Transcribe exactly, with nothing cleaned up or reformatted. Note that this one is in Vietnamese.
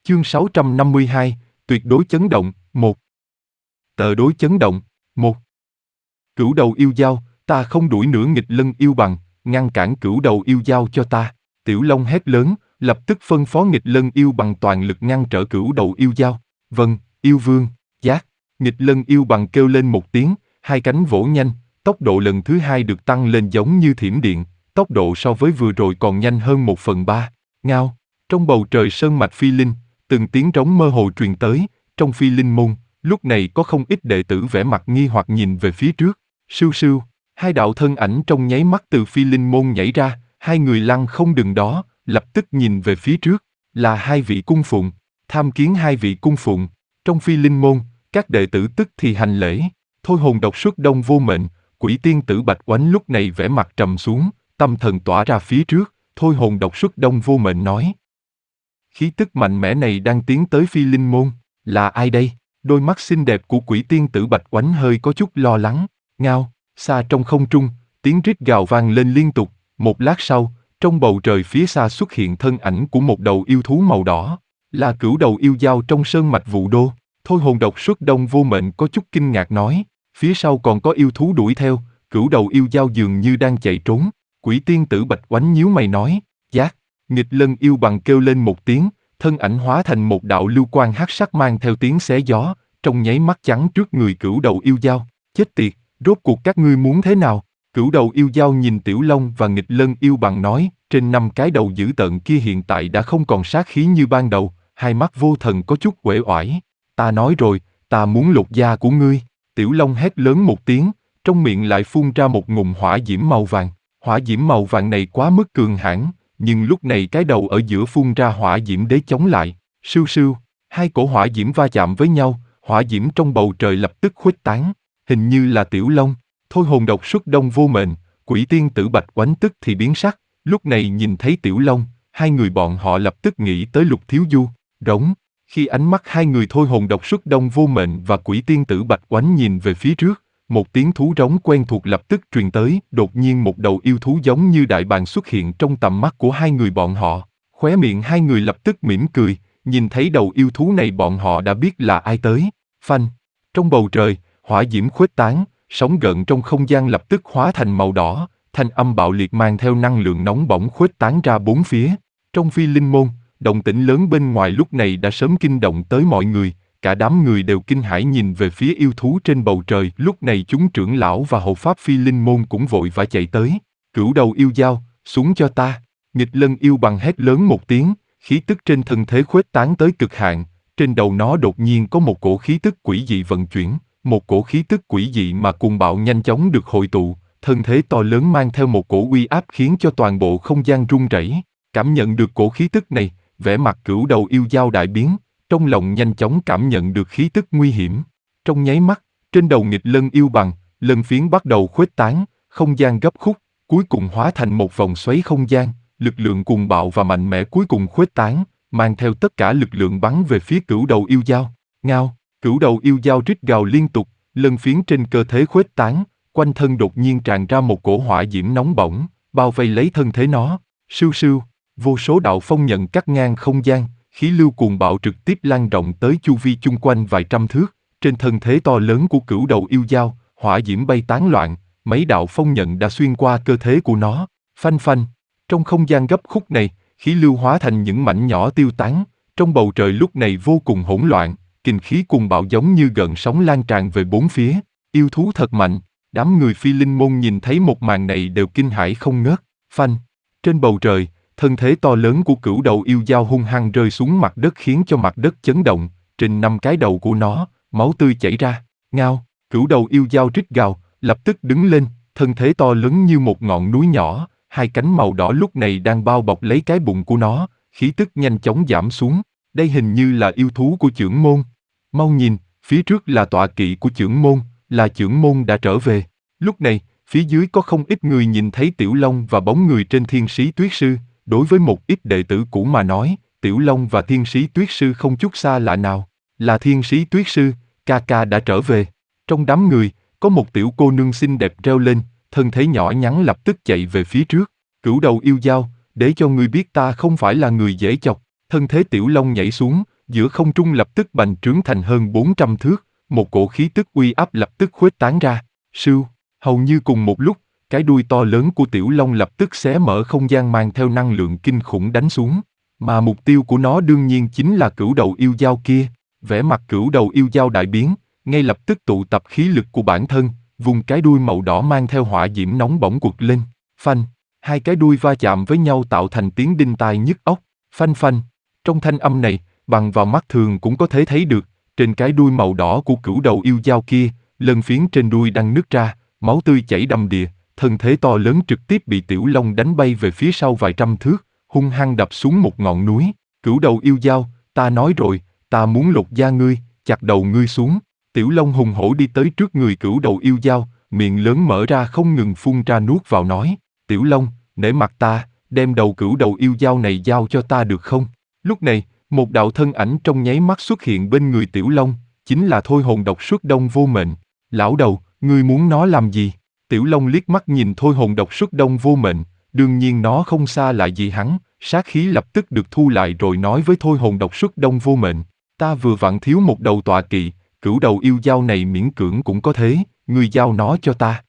Chương sáu trăm năm mươi hai, tuyệt đối chấn động, một. Tợ đối chấn động, một. Cửu đầu yêu dao, ta không đuổi nữa nghịch lân yêu bằng, ngăn cản cửu đầu yêu dao cho ta. Tiểu Long hét lớn, lập tức phân phó nghịch lân yêu bằng toàn lực ngăn trở cửu đầu yêu dao. Vâng, yêu vương, giác. Nghịch lân yêu bằng kêu lên một tiếng, hai cánh vỗ nhanh, tốc độ lần thứ hai được tăng lên giống như thiểm điện, tốc độ so với vừa rồi còn nhanh hơn một phần ba. Ngao, trong bầu trời sơn mạch phi linh, từng tiếng trống mơ hồ truyền tới, trong phi linh môn, lúc này có không ít đệ tử vẻ mặt nghi hoặc nhìn về phía trước. Sưu sưu, hai đạo thân ảnh trong nháy mắt từ phi linh môn nhảy ra, hai người lăng không đừng đó, lập tức nhìn về phía trước, là hai vị cung phụng, tham kiến hai vị cung phụng. Trong phi linh môn, các đệ tử tức thì hành lễ. Thôi hồn độc xuất đông vô mệnh, quỷ tiên tử Bạch Oánh lúc này vẻ mặt trầm xuống, tâm thần tỏa ra phía trước. Thôi hồn độc xuất đông vô mệnh nói: khí tức mạnh mẽ này đang tiến tới phi linh môn, là ai đây? Đôi mắt xinh đẹp của quỷ tiên tử Bạch Oánh hơi có chút lo lắng. Ngao, xa trong không trung, tiếng rít gào vang lên liên tục. Một lát sau, trong bầu trời phía xa xuất hiện thân ảnh của một đầu yêu thú màu đỏ, là cửu đầu yêu dao trong sơn mạch Vũ Đô. Thôi hồn độc xuất đông vô mệnh có chút kinh ngạc nói: phía sau còn có yêu thú đuổi theo, cửu đầu yêu dao dường như đang chạy trốn. Quỷ tiên tử Bạch Oánh nhíu mày nói: giác. Nghịch lân yêu bằng kêu lên một tiếng, thân ảnh hóa thành một đạo lưu quang hắc sắc mang theo tiếng xé gió, trong nháy mắt chắn trước người cửu đầu yêu dao. Chết tiệt, rốt cuộc các ngươi muốn thế nào? Cửu đầu yêu dao nhìn Tiểu Long và nghịch lân yêu bằng nói, trên năm cái đầu dữ tợn kia hiện tại đã không còn sát khí như ban đầu, hai mắt vô thần có chút uể oải. Ta nói rồi, ta muốn lột da của ngươi. Tiểu Long hét lớn một tiếng, trong miệng lại phun ra một ngụm hỏa diễm màu vàng. Hỏa diễm màu vàng này quá mức cường hãn, nhưng lúc này cái đầu ở giữa phun ra hỏa diễm đế chống lại. Sưu sưu, hai cổ hỏa diễm va chạm với nhau, hỏa diễm trong bầu trời lập tức khuếch tán. Hình như là Tiểu Long. Thôi hồn độc xuất đông vô mệnh, quỷ tiên tử Bạch Oánh tức thì biến sắc. Lúc này nhìn thấy Tiểu Long, hai người bọn họ lập tức nghĩ tới Lục Thiếu Du. Rống. Khi ánh mắt hai người thôi hồn độc xuất đông vô mệnh và quỷ tiên tử Bạch Oánh nhìn về phía trước, một tiếng thú rống quen thuộc lập tức truyền tới. Đột nhiên một đầu yêu thú giống như đại bàng xuất hiện trong tầm mắt của hai người bọn họ. Khóe miệng hai người lập tức mỉm cười, nhìn thấy đầu yêu thú này bọn họ đã biết là ai tới. Phanh. Trong bầu trời, hỏa diễm khuếch tán, sóng gợn trong không gian lập tức hóa thành màu đỏ, thanh âm bạo liệt mang theo năng lượng nóng bỏng khuếch tán ra bốn phía. Trong phi linh môn, động tĩnh lớn bên ngoài lúc này đã sớm kinh động tới mọi người, cả đám người đều kinh hãi nhìn về phía yêu thú trên bầu trời. Lúc này chúng trưởng lão và hộ pháp phi linh môn cũng vội vã chạy tới. Cửu đầu yêu dao, xuống cho ta. Nghịch lân yêu bằng hét lớn một tiếng, khí tức trên thân thể khuếch tán tới cực hạn, trên đầu nó đột nhiên có một cổ khí tức quỷ dị vận chuyển, một cổ khí tức quỷ dị mà cuồng bạo nhanh chóng được hội tụ, thân thế to lớn mang theo một cổ uy áp khiến cho toàn bộ không gian rung rẩy. Cảm nhận được cổ khí tức này, vẻ mặt cửu đầu yêu dao đại biến, trong lòng nhanh chóng cảm nhận được khí tức nguy hiểm. Trong nháy mắt, trên đầu nghịch lân yêu bằng, lân phiến bắt đầu khuếch tán, không gian gấp khúc, cuối cùng hóa thành một vòng xoáy không gian, lực lượng cuồng bạo và mạnh mẽ cuối cùng khuếch tán, mang theo tất cả lực lượng bắn về phía cửu đầu yêu dao. Ngao, cửu đầu yêu dao rít gào liên tục, lân phiến trên cơ thể khuếch tán, quanh thân đột nhiên tràn ra một cổ hỏa diễm nóng bỏng, bao vây lấy thân thể nó. Sưu sưu, vô số đạo phong nhận cắt ngang không gian, khí lưu cuồng bạo trực tiếp lan rộng tới chu vi chung quanh vài trăm thước. Trên thân thể to lớn của cửu đầu yêu dao, hỏa diễm bay tán loạn, mấy đạo phong nhận đã xuyên qua cơ thể của nó. Phanh phanh, trong không gian gấp khúc này, khí lưu hóa thành những mảnh nhỏ tiêu tán. Trong bầu trời lúc này vô cùng hỗn loạn, kình khí cuồng bạo giống như gợn sóng lan tràn về bốn phía. Yêu thú thật mạnh. Đám người phi linh môn nhìn thấy một màn này đều kinh hãi không ngớt. Phanh, trên bầu trời, thân thế to lớn của cửu đầu yêu dao hung hăng rơi xuống mặt đất khiến cho mặt đất chấn động. Trên năm cái đầu của nó, máu tươi chảy ra. Ngao, cửu đầu yêu dao rít gào, lập tức đứng lên, thân thế to lớn như một ngọn núi nhỏ, hai cánh màu đỏ lúc này đang bao bọc lấy cái bụng của nó, khí tức nhanh chóng giảm xuống. Đây hình như là yêu thú của chưởng môn. Mau nhìn, phía trước là tọa kỵ của chưởng môn, là chưởng môn đã trở về. Lúc này, phía dưới có không ít người nhìn thấy Tiểu Long và bóng người trên Thiên Sĩ Tuyết Sư. Đối với một ít đệ tử cũ mà nói, Tiểu Long và Thiên Sĩ Tuyết Sư không chút xa lạ nào. Là Thiên Sĩ Tuyết Sư, ca ca đã trở về. Trong đám người, có một tiểu cô nương xinh đẹp reo lên, thân thể nhỏ nhắn lập tức chạy về phía trước. Cửu đầu yêu dao, để cho ngươi biết ta không phải là người dễ chọc. Thân thế Tiểu Long nhảy xuống, giữa không trung lập tức bành trướng thành hơn bốn trăm thước, một cổ khí tức uy áp lập tức khuếch tán ra. Sưu, hầu như cùng một lúc, cái đuôi to lớn của tiểu long lập tức xé mở không gian mang theo năng lượng kinh khủng đánh xuống. Mà mục tiêu của nó đương nhiên chính là cửu đầu yêu dao kia. Vẻ mặt cửu đầu yêu dao đại biến, ngay lập tức tụ tập khí lực của bản thân, vùng cái đuôi màu đỏ mang theo hỏa diễm nóng bỏng quật lên. Phanh, hai cái đuôi va chạm với nhau tạo thành tiếng đinh tai nhức óc. Phanh phanh, trong thanh âm này, bằng vào mắt thường cũng có thể thấy được, trên cái đuôi màu đỏ của cửu đầu yêu dao kia, lân phiến trên đuôi đang nứt ra, máu tươi chảy đầm đìa, thân thể to lớn trực tiếp bị tiểu long đánh bay về phía sau vài trăm thước, hung hăng đập xuống một ngọn núi. Cửu đầu yêu dao, ta nói rồi, ta muốn lột da ngươi, chặt đầu ngươi xuống. Tiểu long hùng hổ đi tới trước người cửu đầu yêu dao, miệng lớn mở ra không ngừng phun ra nuốt vào nói, tiểu long, nể mặt ta, đem đầu cửu đầu yêu dao này giao cho ta được không? Lúc này, một đạo thân ảnh trong nháy mắt xuất hiện bên người tiểu long, chính là thôi hồn độc xuất đông vô mệnh. Lão đầu, ngươi muốn nó làm gì? Tiểu long liếc mắt nhìn thôi hồn độc xuất đông vô mệnh, đương nhiên nó không xa lạ gì hắn, sát khí lập tức được thu lại rồi nói với thôi hồn độc xuất đông vô mệnh, ta vừa vặn thiếu một đầu tọa kỵ, cửu đầu yêu dao này miễn cưỡng cũng có thế, ngươi giao nó cho ta.